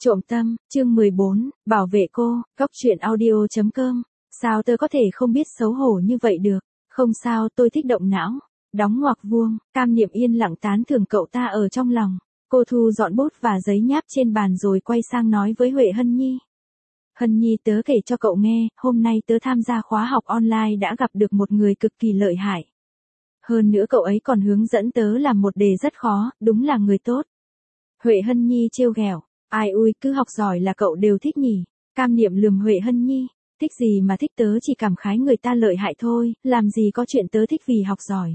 Trộm tâm, chương 14, bảo vệ cô, góc truyện audio.com. Sao tớ có thể không biết xấu hổ như vậy được? Không sao, tôi thích động não. Đóng ngoặc vuông, Cam Niệm yên lặng tán thưởng cậu ta ở trong lòng. Cô thu dọn bút và giấy nháp trên bàn rồi quay sang nói với Huệ Hân Nhi. Hân Nhi, tớ kể cho cậu nghe, hôm nay tớ tham gia khóa học online đã gặp được một người cực kỳ lợi hại. Hơn nữa cậu ấy còn hướng dẫn tớ làm một đề rất khó, đúng là người tốt. Huệ Hân Nhi trêu ghẹo. Ai ui, cứ học giỏi là cậu đều thích nhỉ. Cam Niệm lườm Huệ Hân Nhi. Thích gì mà thích, tớ chỉ cảm khái người ta lợi hại thôi, làm gì có chuyện tớ thích vì học giỏi.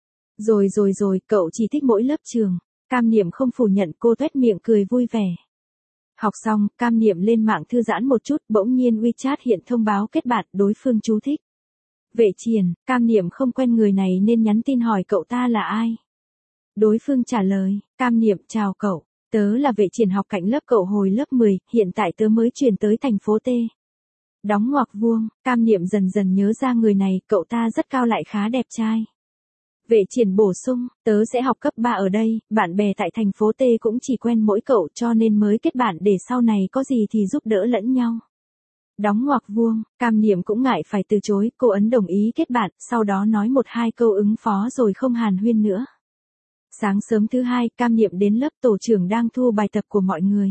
Rồi, cậu chỉ thích mỗi lớp trường. Cam Niệm không phủ nhận, cô tuét miệng cười vui vẻ. Học xong, Cam Niệm lên mạng thư giãn một chút, bỗng nhiên WeChat hiện thông báo kết bạn, đối phương chú thích. Vệ Triển, Cam Niệm không quen người này nên nhắn tin hỏi cậu ta là ai. Đối phương trả lời, Cam Niệm, chào cậu. Tớ là Vệ Triển, học cạnh lớp cậu hồi lớp 10, hiện tại tớ mới chuyển tới thành phố T. Đóng ngoặc vuông, Cam Niệm dần dần nhớ ra người này, cậu ta rất cao lại khá đẹp trai. Vệ Triển bổ sung, tớ sẽ học cấp 3 ở đây, bạn bè tại thành phố T cũng chỉ quen mỗi cậu cho nên mới kết bạn để sau này có gì thì giúp đỡ lẫn nhau. Đóng ngoặc vuông, Cam Niệm cũng ngại phải từ chối, cô ấn đồng ý kết bạn, sau đó nói một hai câu ứng phó rồi không hàn huyên nữa. Sáng sớm thứ hai, Cam Niệm đến lớp, tổ trưởng đang thu bài tập của mọi người.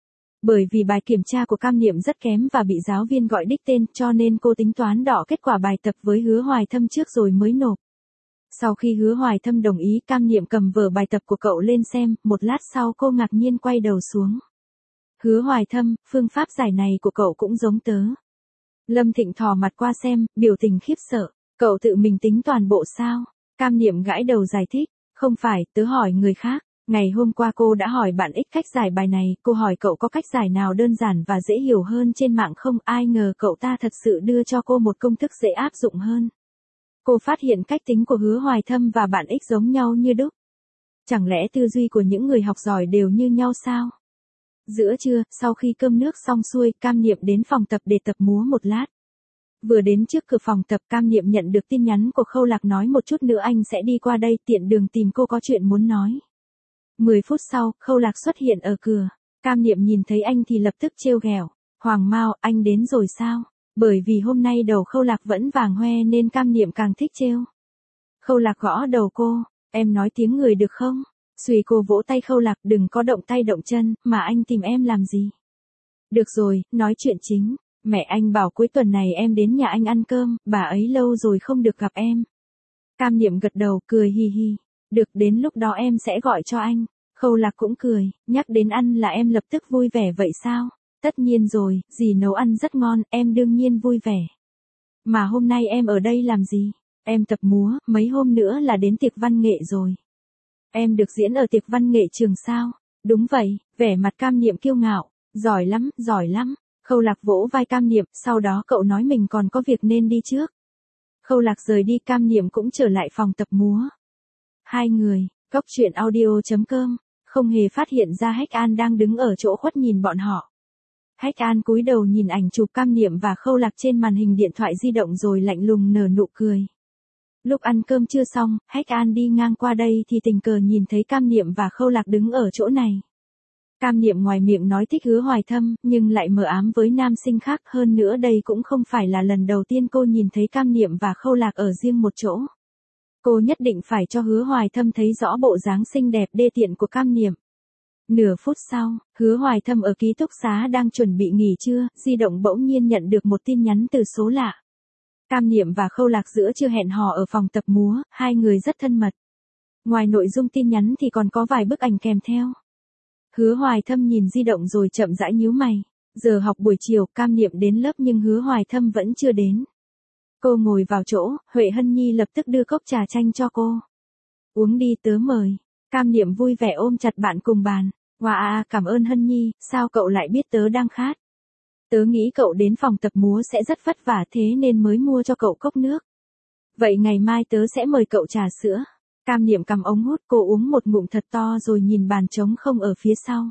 Bởi vì bài kiểm tra của Cam Niệm rất kém và bị giáo viên gọi đích tên cho nên cô tính toán đọ kết quả bài tập với Hứa Hoài Thâm trước rồi mới nộp. Sau khi Hứa Hoài Thâm đồng ý, Cam Niệm cầm vở bài tập của cậu lên xem, một lát sau cô ngạc nhiên quay đầu xuống. Hứa Hoài Thâm, phương pháp giải này của cậu cũng giống tớ. Lâm Thịnh thò mặt qua xem, biểu tình khiếp sợ. Cậu tự mình tính toàn bộ sao? Cam Niệm gãi đầu giải thích. Không phải, tớ hỏi người khác. Ngày hôm qua cô đã hỏi bạn X cách giải bài này, cô hỏi cậu có cách giải nào đơn giản và dễ hiểu hơn trên mạng không, ai ngờ cậu ta thật sự đưa cho cô một công thức dễ áp dụng hơn. Cô phát hiện cách tính của Hứa Hoài Thâm và bạn X giống nhau như đúc. Chẳng lẽ tư duy của những người học giỏi đều như nhau sao? Giữa trưa, sau khi cơm nước xong xuôi, Cam Niệm đến phòng tập để tập múa một lát. Vừa đến trước cửa phòng tập, Cam Niệm nhận được tin nhắn của Khâu Lạc nói một chút nữa anh sẽ đi qua đây, tiện đường tìm cô có chuyện muốn nói. 10 phút sau, Khâu Lạc xuất hiện ở cửa. Cam Niệm nhìn thấy anh thì lập tức trêu ghẹo. Hoàng Mao, anh đến rồi sao? Bởi vì hôm nay đầu Khâu Lạc vẫn vàng hoe nên Cam Niệm càng thích trêu. Khâu Lạc gõ đầu cô, em nói tiếng người được không? Xuy, cô vỗ tay Khâu Lạc, đừng có động tay động chân, mà anh tìm em làm gì? Được rồi, nói chuyện chính. Mẹ anh bảo cuối tuần này em đến nhà anh ăn cơm, bà ấy lâu rồi không được gặp em. Cam Niệm gật đầu, cười hi hi. Được, đến lúc đó em sẽ gọi cho anh. Khâu Lạc cũng cười, nhắc đến ăn là em lập tức vui vẻ vậy sao? Tất nhiên rồi, dì nấu ăn rất ngon, em đương nhiên vui vẻ. Mà hôm nay em ở đây làm gì? Em tập múa, mấy hôm nữa là đến tiệc văn nghệ rồi. Em được diễn ở tiệc văn nghệ trường sao? Đúng vậy, vẻ mặt Cam Niệm kiêu ngạo. Giỏi lắm, giỏi lắm. Khâu Lạc vỗ vai Cam Niệm, sau đó cậu nói mình còn có việc nên đi trước. Khâu Lạc rời đi, Cam Niệm cũng trở lại phòng tập múa. Hai người, góc truyện audio.com, không hề phát hiện ra Hách An đang đứng ở chỗ khuất nhìn bọn họ. Hách An cúi đầu nhìn ảnh chụp Cam Niệm và Khâu Lạc trên màn hình điện thoại di động rồi lạnh lùng nở nụ cười. Lúc ăn cơm chưa xong, Hách An đi ngang qua đây thì tình cờ nhìn thấy Cam Niệm và Khâu Lạc đứng ở chỗ này. Cam Niệm ngoài miệng nói thích Hứa Hoài Thâm, nhưng lại mờ ám với nam sinh khác, hơn nữa đây cũng không phải là lần đầu tiên cô nhìn thấy Cam Niệm và Khâu Lạc ở riêng một chỗ. Cô nhất định phải cho Hứa Hoài Thâm thấy rõ bộ dáng xinh đẹp đê tiện của Cam Niệm. Nửa phút sau, Hứa Hoài Thâm ở ký túc xá đang chuẩn bị nghỉ trưa, di động bỗng nhiên nhận được một tin nhắn từ số lạ. Cam Niệm và Khâu Lạc giữa trưa hẹn hò ở phòng tập múa, hai người rất thân mật. Ngoài nội dung tin nhắn thì còn có vài bức ảnh kèm theo. Hứa Hoài Thâm nhìn di động rồi chậm rãi nhíu mày. Giờ học buổi chiều, Cam Niệm đến lớp nhưng Hứa Hoài Thâm vẫn chưa đến. Cô ngồi vào chỗ, Huệ Hân Nhi lập tức đưa cốc trà chanh cho cô. Uống đi, tớ mời. Cam Niệm vui vẻ ôm chặt bạn cùng bàn. Wow, cảm ơn Hân Nhi, sao cậu lại biết tớ đang khát? Tớ nghĩ cậu đến phòng tập múa sẽ rất vất vả thế nên mới mua cho cậu cốc nước. Vậy ngày mai tớ sẽ mời cậu trà sữa. Cam Niệm cầm ống hút, cô uống một ngụm thật to rồi nhìn bàn trống không ở phía sau.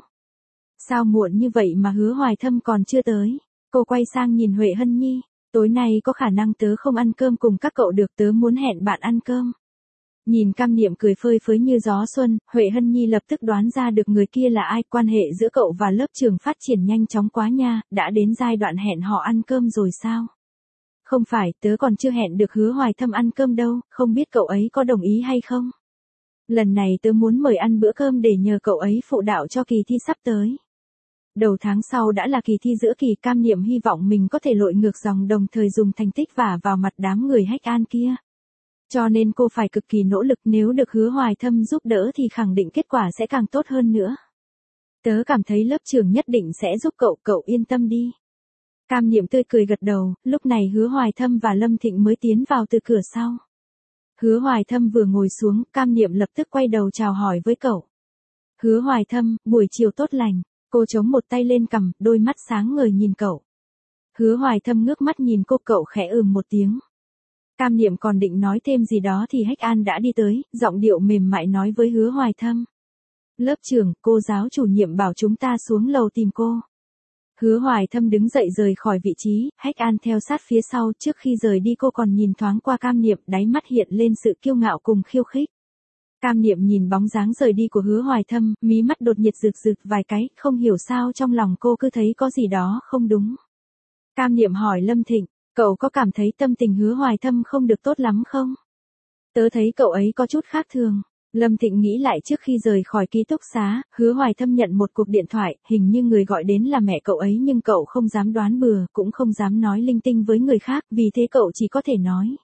Sao muộn như vậy mà Hứa Hoài Thâm còn chưa tới? Cô quay sang nhìn Huệ Hân Nhi. Tối nay có khả năng tớ không ăn cơm cùng các cậu được, tớ muốn hẹn bạn ăn cơm. Nhìn Cam Niệm cười phơi phới như gió xuân, Huệ Hân Nhi lập tức đoán ra được người kia là ai. Quan hệ giữa cậu và lớp trưởng phát triển nhanh chóng quá nha, đã đến giai đoạn hẹn họ ăn cơm rồi sao? Không phải, tớ còn chưa hẹn được Hứa Hoài Thâm ăn cơm đâu, không biết cậu ấy có đồng ý hay không? Lần này tớ muốn mời ăn bữa cơm để nhờ cậu ấy phụ đạo cho kỳ thi sắp tới. Đầu tháng sau đã là kỳ thi giữa kỳ, Cam Niệm hy vọng mình có thể lội ngược dòng đồng thời dùng thành tích vả vào mặt đám người hách an kia. Cho nên cô phải cực kỳ nỗ lực, nếu được Hứa Hoài Thâm giúp đỡ thì khẳng định kết quả sẽ càng tốt hơn nữa. Tớ cảm thấy lớp trưởng nhất định sẽ giúp cậu, cậu yên tâm đi. Cam Niệm tươi cười gật đầu, lúc này Hứa Hoài Thâm và Lâm Thịnh mới tiến vào từ cửa sau. Hứa Hoài Thâm vừa ngồi xuống, Cam Niệm lập tức quay đầu chào hỏi với cậu. Hứa Hoài Thâm, buổi chiều tốt lành. Cô chống một tay lên cằm, đôi mắt sáng ngời nhìn cậu. Hứa Hoài Thâm ngước mắt nhìn cô, cậu khẽ một tiếng. Cam Niệm còn định nói thêm gì đó thì Hách An đã đi tới, giọng điệu mềm mại nói với Hứa Hoài Thâm. Lớp trưởng, cô giáo chủ nhiệm bảo chúng ta xuống lầu tìm cô. Hứa Hoài Thâm đứng dậy rời khỏi vị trí, Hách An theo sát phía sau. Trước khi rời đi cô còn nhìn thoáng qua Cam Niệm, đáy mắt hiện lên sự kiêu ngạo cùng khiêu khích. Cam Niệm nhìn bóng dáng rời đi của Hứa Hoài Thâm, mí mắt đột nhiệt rực rực vài cái, không hiểu sao trong lòng cô cứ thấy có gì đó không đúng. Cam Niệm hỏi Lâm Thịnh, cậu có cảm thấy tâm tình Hứa Hoài Thâm không được tốt lắm không? Tớ thấy cậu ấy có chút khác thường. Lâm Thịnh nghĩ lại trước khi rời khỏi ký túc xá, Hứa Hoài Thâm nhận một cuộc điện thoại, hình như người gọi đến là mẹ cậu ấy nhưng cậu không dám đoán bừa, cũng không dám nói linh tinh với người khác, vì thế cậu chỉ có thể nói.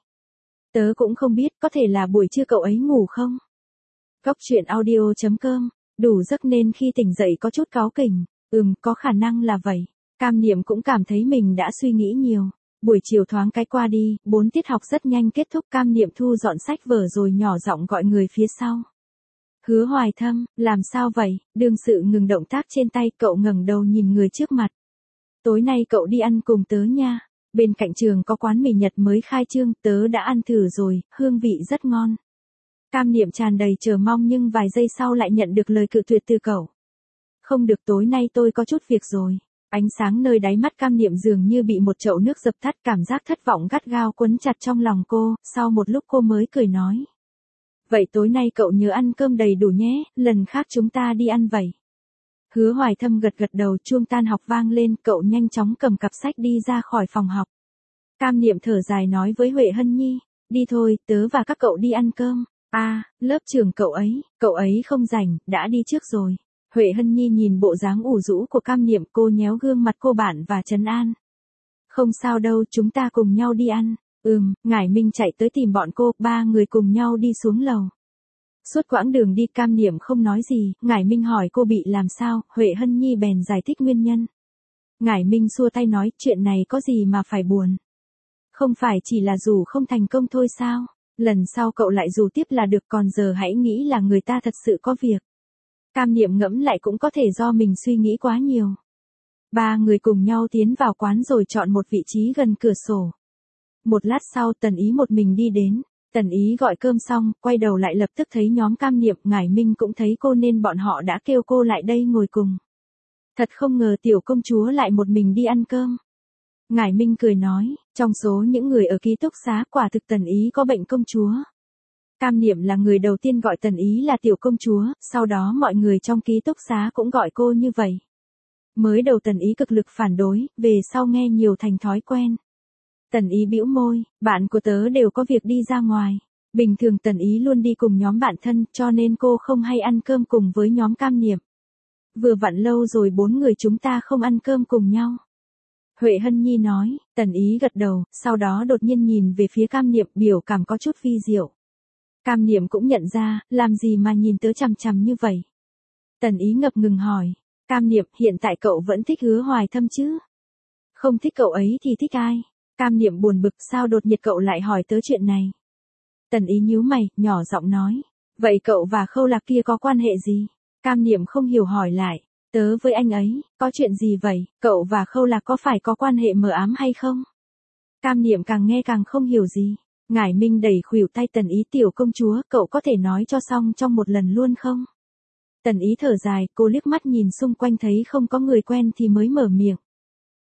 Tớ cũng không biết, có thể là buổi trưa cậu ấy ngủ không? Góc truyện audio.com, đủ giấc nên khi tỉnh dậy có chút cáu kỉnh, có khả năng là vậy. Cam Niệm cũng cảm thấy mình đã suy nghĩ nhiều. Buổi chiều thoáng cái qua đi, 4 tiết học rất nhanh kết thúc, Cam Niệm thu dọn sách vở rồi nhỏ giọng gọi người phía sau. Hứa Hoài Thâm, làm sao vậy? Đương sự ngừng động tác trên tay, cậu ngẩng đầu nhìn người trước mặt. Tối nay cậu đi ăn cùng tớ nha. Bên cạnh trường có quán mì Nhật mới khai trương, tớ đã ăn thử rồi, hương vị rất ngon. Cam Niệm tràn đầy chờ mong nhưng vài giây sau lại nhận được lời cự tuyệt từ cậu. Không được, tối nay tôi có chút việc rồi. Ánh sáng nơi đáy mắt Cam Niệm dường như bị một chậu nước dập tắt, cảm giác thất vọng gắt gao quấn chặt trong lòng cô, sau một lúc cô mới cười nói. Vậy tối nay cậu nhớ ăn cơm đầy đủ nhé, lần khác chúng ta đi ăn vậy. Hứa Hoài Thâm gật gật đầu, chuông tan học vang lên, cậu nhanh chóng cầm cặp sách đi ra khỏi phòng học. Cam Niệm thở dài nói với Huệ Hân Nhi, đi thôi, tớ và các cậu đi ăn cơm. Lớp trưởng cậu ấy không rảnh, đã đi trước rồi. Huệ Hân Nhi nhìn bộ dáng ủ rũ của Cam Niệm, cô nhéo gương mặt cô bạn và trấn an. Không sao đâu, chúng ta cùng nhau đi ăn. Ngải Minh chạy tới tìm bọn cô, 3 người cùng nhau đi xuống lầu. Suốt quãng đường đi Cam Niệm không nói gì, Ngải Minh hỏi cô bị làm sao, Huệ Hân Nhi bèn giải thích nguyên nhân. Ngải Minh xua tay nói, chuyện này có gì mà phải buồn. Không phải chỉ là rủ không thành công thôi sao, lần sau cậu lại rủ tiếp là được, còn giờ hãy nghĩ là người ta thật sự có việc. Cam Niệm ngẫm lại cũng có thể do mình suy nghĩ quá nhiều. 3 người cùng nhau tiến vào quán rồi chọn một vị trí gần cửa sổ. Một lát sau Tần Ý một mình đi đến. Tần Ý gọi cơm xong, quay đầu lại lập tức thấy nhóm Cam Niệm, Ngải Minh cũng thấy cô nên bọn họ đã kêu cô lại đây ngồi cùng. Thật không ngờ tiểu công chúa lại một mình đi ăn cơm. Ngải Minh cười nói, trong số những người ở ký túc xá quả thực Tần Ý có bệnh công chúa. Cam Niệm là người đầu tiên gọi Tần Ý là tiểu công chúa, sau đó mọi người trong ký túc xá cũng gọi cô như vậy. Mới đầu Tần Ý cực lực phản đối, về sau nghe nhiều thành thói quen. Tần Ý bĩu môi, bạn của tớ đều có việc đi ra ngoài. Bình thường Tần Ý luôn đi cùng nhóm bạn thân, cho nên cô không hay ăn cơm cùng với nhóm Cam Niệm. Vừa vặn lâu rồi 4 người chúng ta không ăn cơm cùng nhau. Huệ Hân Nhi nói, Tần Ý gật đầu, sau đó đột nhiên nhìn về phía Cam Niệm, biểu cảm có chút vi diệu. Cam Niệm cũng nhận ra, làm gì mà nhìn tớ chằm chằm như vậy. Tần Ý ngập ngừng hỏi, Cam Niệm, hiện tại cậu vẫn thích Hứa Hoài Thâm chứ? Không thích cậu ấy thì thích ai? Cam Niệm buồn bực, sao đột nhiên cậu lại hỏi tớ chuyện này? Tần Ý nhíu mày, nhỏ giọng nói, vậy cậu và Khâu Lạc kia có quan hệ gì? Cam Niệm không hiểu hỏi lại, tớ với anh ấy, có chuyện gì vậy, cậu và Khâu Lạc có phải có quan hệ mờ ám hay không? Cam Niệm càng nghe càng không hiểu gì. Ngải Minh đẩy khuỷu tay Tần Ý, tiểu công chúa, cậu có thể nói cho xong trong một lần luôn không? Tần Ý thở dài, cô liếc mắt nhìn xung quanh thấy không có người quen thì mới mở miệng.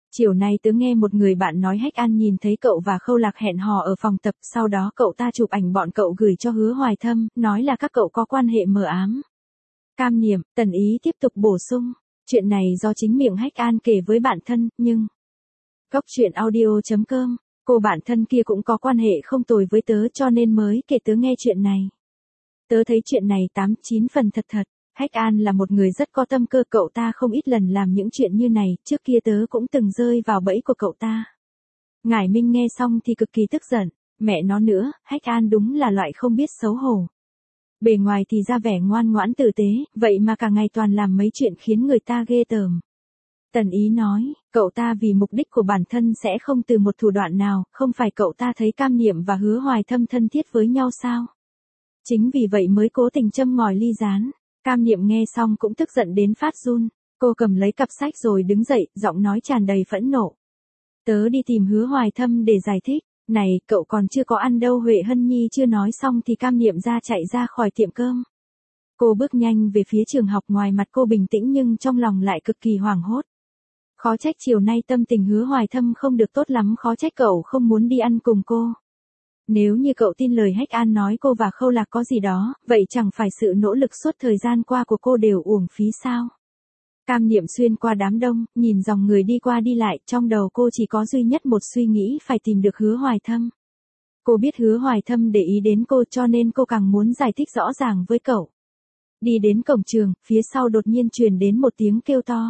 Chiều nay tớ nghe một người bạn nói Hách An nhìn thấy cậu và Khâu Lạc hẹn hò ở phòng tập, sau đó cậu ta chụp ảnh bọn cậu gửi cho Hứa Hoài Thâm, nói là các cậu có quan hệ mờ ám. Cam Niệm, Tần Ý tiếp tục bổ sung, chuyện này do chính miệng Hách An kể với bạn thân, nhưng... Góc truyện audio.com, cô bạn thân kia cũng có quan hệ không tồi với tớ cho nên mới kể tớ nghe chuyện này. Tớ thấy chuyện này 8-9 phần thật thật. Hách An là một người rất có tâm cơ, cậu ta không ít lần làm những chuyện như này, trước kia tớ cũng từng rơi vào bẫy của cậu ta. Ngải Minh nghe xong thì cực kỳ tức giận, mẹ nó nữa, Hách An đúng là loại không biết xấu hổ. Bề ngoài thì ra vẻ ngoan ngoãn tử tế, vậy mà cả ngày toàn làm mấy chuyện khiến người ta ghê tởm. Tần Ý nói, cậu ta vì mục đích của bản thân sẽ không từ một thủ đoạn nào, không phải cậu ta thấy Cam Niệm và Hứa Hoài Thâm thân thiết với nhau sao? Chính vì vậy mới cố tình châm ngòi ly gián. Cam Niệm nghe xong cũng tức giận đến phát run, cô cầm lấy cặp sách rồi đứng dậy, giọng nói tràn đầy phẫn nộ. Tớ đi tìm Hứa Hoài Thâm để giải thích, này, cậu còn chưa có ăn đâu. Huệ Hân Nhi chưa nói xong thì Cam Niệm chạy ra khỏi tiệm cơm. Cô bước nhanh về phía trường học, ngoài mặt cô bình tĩnh nhưng trong lòng lại cực kỳ hoảng hốt. Khó trách chiều nay tâm tình Hứa Hoài Thâm không được tốt lắm, khó trách cậu không muốn đi ăn cùng cô. Nếu như cậu tin lời Hách An nói cô và Khâu Lạc có gì đó, vậy chẳng phải sự nỗ lực suốt thời gian qua của cô đều uổng phí sao? Cam Niệm xuyên qua đám đông, nhìn dòng người đi qua đi lại, trong đầu cô chỉ có duy nhất một suy nghĩ, phải tìm được Hứa Hoài Thâm. Cô biết Hứa Hoài Thâm để ý đến cô cho nên cô càng muốn giải thích rõ ràng với cậu. Đi đến cổng trường, phía sau đột nhiên truyền đến một tiếng kêu to.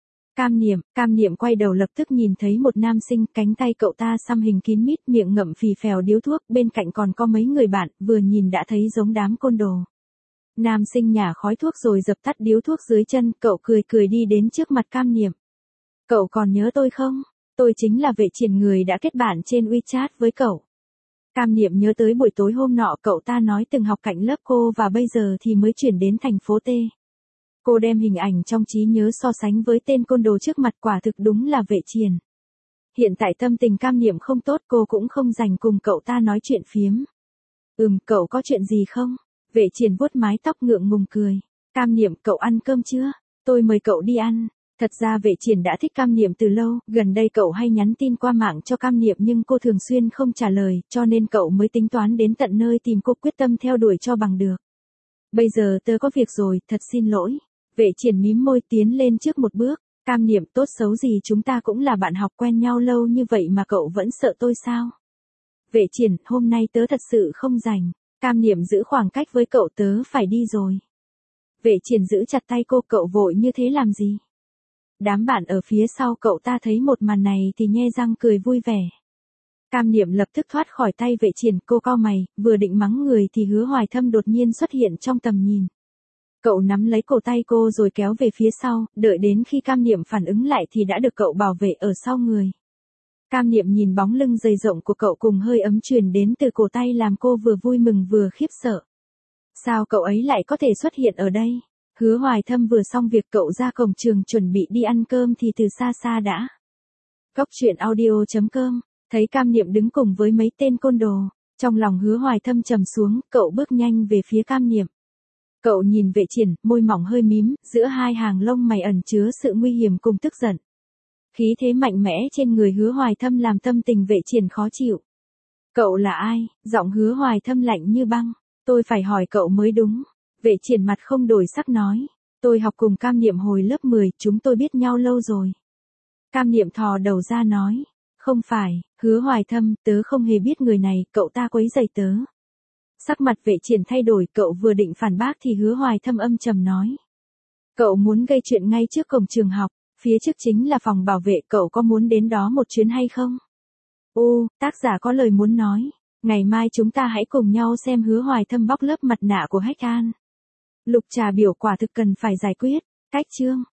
Cam Niệm quay đầu lập tức nhìn thấy một nam sinh, cánh tay cậu ta xăm hình kín mít, miệng ngậm phì phèo điếu thuốc, bên cạnh còn có mấy người bạn, vừa nhìn đã thấy giống đám côn đồ. Nam sinh nhả khói thuốc rồi dập tắt điếu thuốc dưới chân, cậu cười cười đi đến trước mặt Cam Niệm. Cậu còn nhớ tôi không? Tôi chính là Vệ Triển, người đã kết bạn trên WeChat với cậu. Cam Niệm nhớ tới buổi tối hôm nọ cậu ta nói từng học cạnh lớp cô và bây giờ thì mới chuyển đến thành phố T. Cô đem hình ảnh trong trí nhớ so sánh với tên côn đồ trước mặt, quả thực đúng là Vệ Triển. Hiện tại tâm tình Cam Niệm không tốt, cô cũng không dành cùng cậu ta nói chuyện phiếm. Cậu có chuyện gì không? Vệ Triển vuốt mái tóc ngượng ngùng cười. Cam Niệm, cậu ăn cơm chưa? Tôi mời cậu đi ăn. Thật ra Vệ Triển đã thích Cam Niệm từ lâu, gần đây cậu hay nhắn tin qua mạng cho Cam Niệm nhưng cô thường xuyên không trả lời, cho nên cậu mới tính toán đến tận nơi tìm cô, quyết tâm theo đuổi cho bằng được. Bây giờ tớ có việc rồi, thật xin lỗi. Vệ Triển mím môi tiến lên trước một bước. Cam Niệm, tốt xấu gì chúng ta cũng là bạn học, quen nhau lâu như vậy mà cậu vẫn sợ tôi sao? Vệ Triển, hôm nay tớ thật sự không rảnh. Cam Niệm giữ khoảng cách với cậu, tớ phải đi rồi. Vệ Triển giữ chặt tay cô, cậu vội như thế làm gì? Đám bạn ở phía sau cậu ta thấy một màn này thì nhe răng cười vui vẻ. Cam Niệm lập tức thoát khỏi tay Vệ Triển, cô cau mày, vừa định mắng người thì Hứa Hoài Thâm đột nhiên xuất hiện trong tầm nhìn. Cậu nắm lấy cổ tay cô rồi kéo về phía sau, đợi đến khi Cam Niệm phản ứng lại thì đã được cậu bảo vệ ở sau người. Cam Niệm nhìn bóng lưng dày rộng của cậu cùng hơi ấm truyền đến từ cổ tay làm cô vừa vui mừng vừa khiếp sợ. Sao cậu ấy lại có thể xuất hiện ở đây? Hứa Hoài Thâm vừa xong việc cậu ra cổng trường chuẩn bị đi ăn cơm thì từ xa xa đã. Góc truyện audio.com, thấy Cam Niệm đứng cùng với mấy tên côn đồ, trong lòng Hứa Hoài Thâm trầm xuống, cậu bước nhanh về phía Cam Niệm. Cậu nhìn Vệ Triển, môi mỏng hơi mím, giữa hai hàng lông mày ẩn chứa sự nguy hiểm cùng tức giận. Khí thế mạnh mẽ trên người Hứa Hoài Thâm làm tâm tình Vệ Triển khó chịu. Cậu là ai? Giọng Hứa Hoài Thâm lạnh như băng. Tôi phải hỏi cậu mới đúng. Vệ Triển mặt không đổi sắc nói. Tôi học cùng Cam Niệm hồi lớp 10, chúng tôi biết nhau lâu rồi. Cam Niệm thò đầu ra nói. Không phải, Hứa Hoài Thâm, tớ không hề biết người này, cậu ta quấy rầy tớ. Sắc mặt Vệ Triển thay đổi, cậu vừa định phản bác thì Hứa Hoài Thâm âm trầm nói. Cậu muốn gây chuyện ngay trước cổng trường học, phía trước chính là phòng bảo vệ, cậu có muốn đến đó một chuyến hay không? Tác giả có lời muốn nói. Ngày mai chúng ta hãy cùng nhau xem Hứa Hoài Thâm bóc lớp mặt nạ của Hách An. Lục Trà biểu quả thực cần phải giải quyết. Cách chương.